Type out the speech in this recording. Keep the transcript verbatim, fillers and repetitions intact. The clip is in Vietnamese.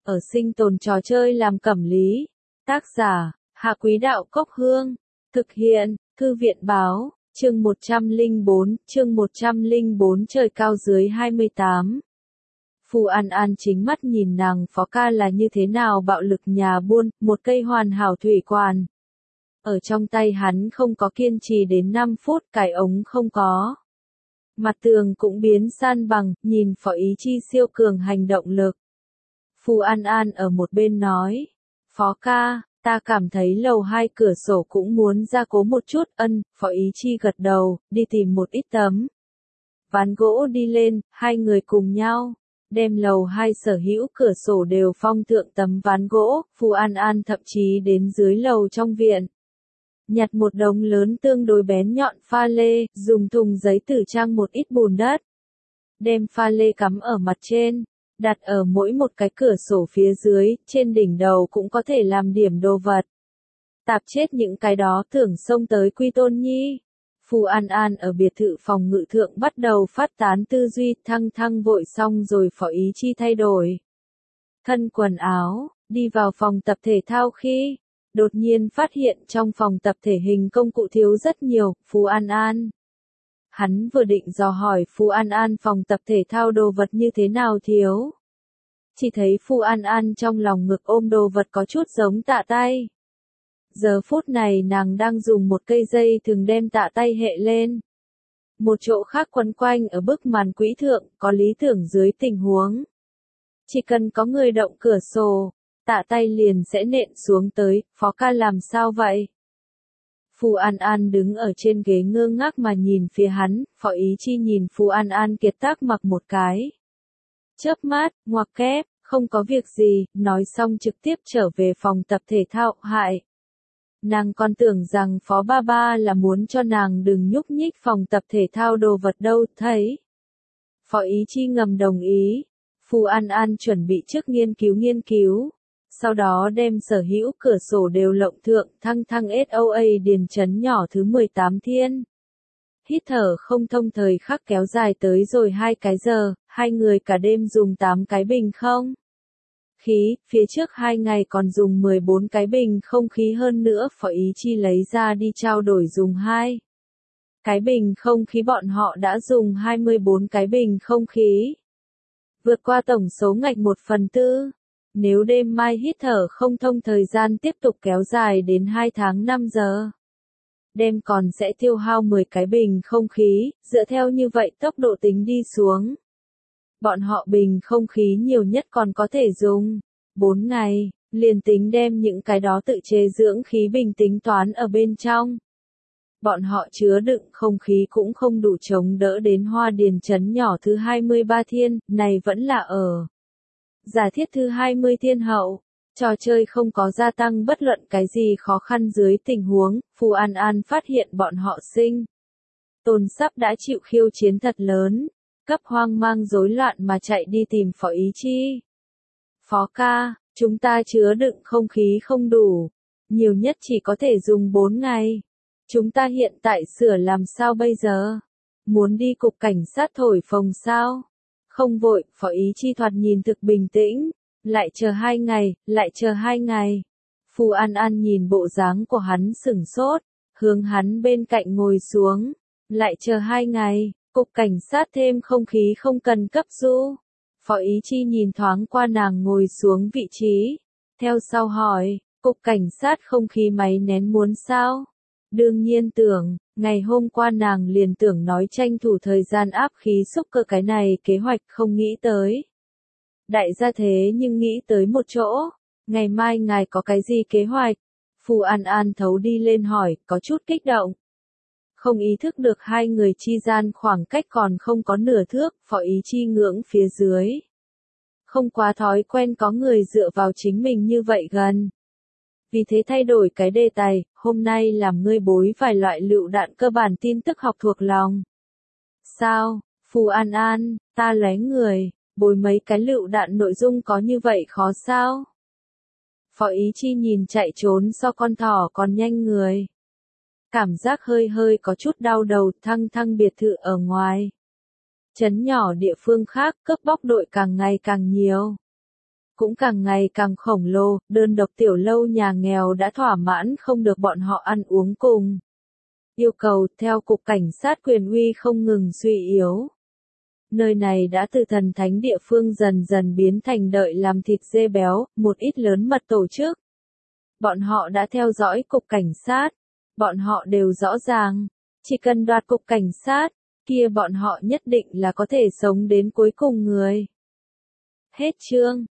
ở sinh tồn trò chơi làm cẩm lý. Tác giả, Hạ Quý Đạo Cốc Hương. Thực hiện, Thư viện Báo, chương một trăm lẻ bốn, chương một trăm lẻ bốn trời cao dưới hai mươi tám. Phù An An chính mắt nhìn nàng phó ca là như thế nào bạo lực nhà buôn, một cây hoàn hảo thủy quản. Ở trong tay hắn không có kiên trì đến năm phút, cái ống không có. Mặt tường cũng biến san bằng, nhìn phó ý chi siêu cường hành động lực. Phù An An ở một bên nói, phó ca, ta cảm thấy lầu hai cửa sổ cũng muốn gia cố một chút. Ân, phó ý chi gật đầu, đi tìm một ít tấm ván gỗ đi lên, hai người cùng nhau đem lầu hai sở hữu cửa sổ đều phong thượng tấm ván gỗ. Phù An An thậm chí đến dưới lầu trong viện, nhặt một đống lớn tương đối bén nhọn pha lê, dùng thùng giấy tử trang một ít bùn đất, đem pha lê cắm ở mặt trên, đặt ở mỗi một cái cửa sổ phía dưới, trên đỉnh đầu cũng có thể làm điểm đồ vật. Tạp chết những cái đó tưởng xông tới Quy Tôn Nhi. Phù An An ở biệt thự phòng ngự thượng bắt đầu phát tán tư duy, thăng thăng vội xong rồi phó ý chi thay đổi thân quần áo, đi vào phòng tập thể thao khi đột nhiên phát hiện trong phòng tập thể hình công cụ thiếu rất nhiều. Phù An An, hắn vừa định dò hỏi Phù An An phòng tập thể thao đồ vật như thế nào thiếu, chỉ thấy Phù An An trong lòng ngực ôm đồ vật có chút giống tạ tay. Giờ phút này nàng đang dùng một cây dây thường đem tạ tay hệ lên. Một chỗ khác quấn quanh ở bức màn quỹ thượng, có lý tưởng dưới tình huống chỉ cần có người động cửa sổ, tạ tay liền sẽ nện xuống tới. Phó ca làm sao vậy? Phù An An đứng ở trên ghế ngơ ngác mà nhìn phía hắn. Phó ý chi nhìn Phù An An kiệt tác mặc một cái chớp mắt, ngoặc kép, không có việc gì, nói xong trực tiếp trở về phòng tập thể thao. Hại, nàng còn tưởng rằng phó ba ba là muốn cho nàng đừng nhúc nhích phòng tập thể thao đồ vật đâu. Thấy phó ý chi ngầm đồng ý, Phù An An chuẩn bị trước nghiên cứu nghiên cứu, sau đó đem sở hữu cửa sổ đều lộng thượng. Thăng thăng ét o a điền trấn nhỏ thứ mười tám thiên. Hít thở không thông thời khắc kéo dài tới rồi hai cái giờ, hai người cả đêm dùng tám cái bình không khí, phía trước hai ngày còn dùng mười bốn cái bình không khí hơn nữa. Phó ý chi lấy ra đi trao đổi dùng hai cái bình không khí, bọn họ đã dùng hai mươi bốn cái bình không khí, vượt qua tổng số ngạch một phần tư. Nếu đêm mai hít thở không thông thời gian tiếp tục kéo dài đến hai tháng năm giờ, đêm còn sẽ tiêu hao mười cái bình không khí. Dựa theo như vậy tốc độ tính đi xuống, bọn họ bình không khí nhiều nhất còn có thể dùng bốn ngày, liền tính đem những cái đó tự chế dưỡng khí bình tính toán ở bên trong. Bọn họ chứa đựng không khí cũng không đủ chống đỡ đến Hoa Điền trấn nhỏ thứ hai mươi ba thiên, này vẫn là ở giả thiết thứ hai mươi thiên hậu. Trò chơi không có gia tăng bất luận cái gì khó khăn dưới tình huống, Phù An An phát hiện bọn họ sinh tồn sắp đã chịu khiêu chiến thật lớn, cấp hoang mang rối loạn mà chạy đi tìm phó ý chi. Phó ca, chúng ta chứa đựng không khí không đủ, nhiều nhất chỉ có thể dùng bốn ngày. Chúng ta hiện tại sửa làm sao bây giờ? Muốn đi cục cảnh sát thổi phồng sao? Không vội, phó ý chi thoạt nhìn thực bình tĩnh. Lại chờ hai ngày, lại chờ hai ngày. Phù An An nhìn bộ dáng của hắn sửng sốt, hướng hắn bên cạnh ngồi xuống. Lại chờ hai ngày, cục cảnh sát thêm không khí không cần cấp du. Phó ý chi nhìn thoáng qua nàng ngồi xuống vị trí, theo sau hỏi, cục cảnh sát không khí máy nén muốn sao? Đương nhiên tưởng, ngày hôm qua nàng liền tưởng nói tranh thủ thời gian áp khí xúc cơ, cái này kế hoạch không nghĩ tới. Đại gia thế nhưng nghĩ tới một chỗ, ngày mai ngài có cái gì kế hoạch? Phù An An thấu đi lên hỏi, có chút kích động. Không ý thức được hai người chi gian khoảng cách còn không có nửa thước, phó ý chi ngưỡng phía dưới. Không quá thói quen có người dựa vào chính mình như vậy gần. Vì thế thay đổi cái đề tài, hôm nay làm ngươi bối vài loại lựu đạn cơ bản tin tức học thuộc lòng. Sao, Phù An An, ta lóe người, bối mấy cái lựu đạn nội dung có như vậy khó sao? Phó ý chi nhìn chạy trốn so con thỏ còn nhanh người. Cảm giác hơi hơi có chút đau đầu. Thăng thăng biệt thự ở ngoài trấn nhỏ địa phương khác, cướp bóc đội càng ngày càng nhiều. cũng càng ngày càng khổng lồ, đơn độc tiểu lâu nhà nghèo đã thỏa mãn không được bọn họ ăn uống cùng. Yêu cầu theo cục cảnh sát quyền uy không ngừng suy yếu. Nơi này đã từ thần thánh địa phương dần dần biến thành đợi làm thịt dê béo, một ít lớn mật tổ chức. Bọn họ đã theo dõi cục cảnh sát. Bọn họ đều rõ ràng. Chỉ cần đoạt cục cảnh sát, kia bọn họ nhất định là có thể sống đến cuối cùng người. Hết chương.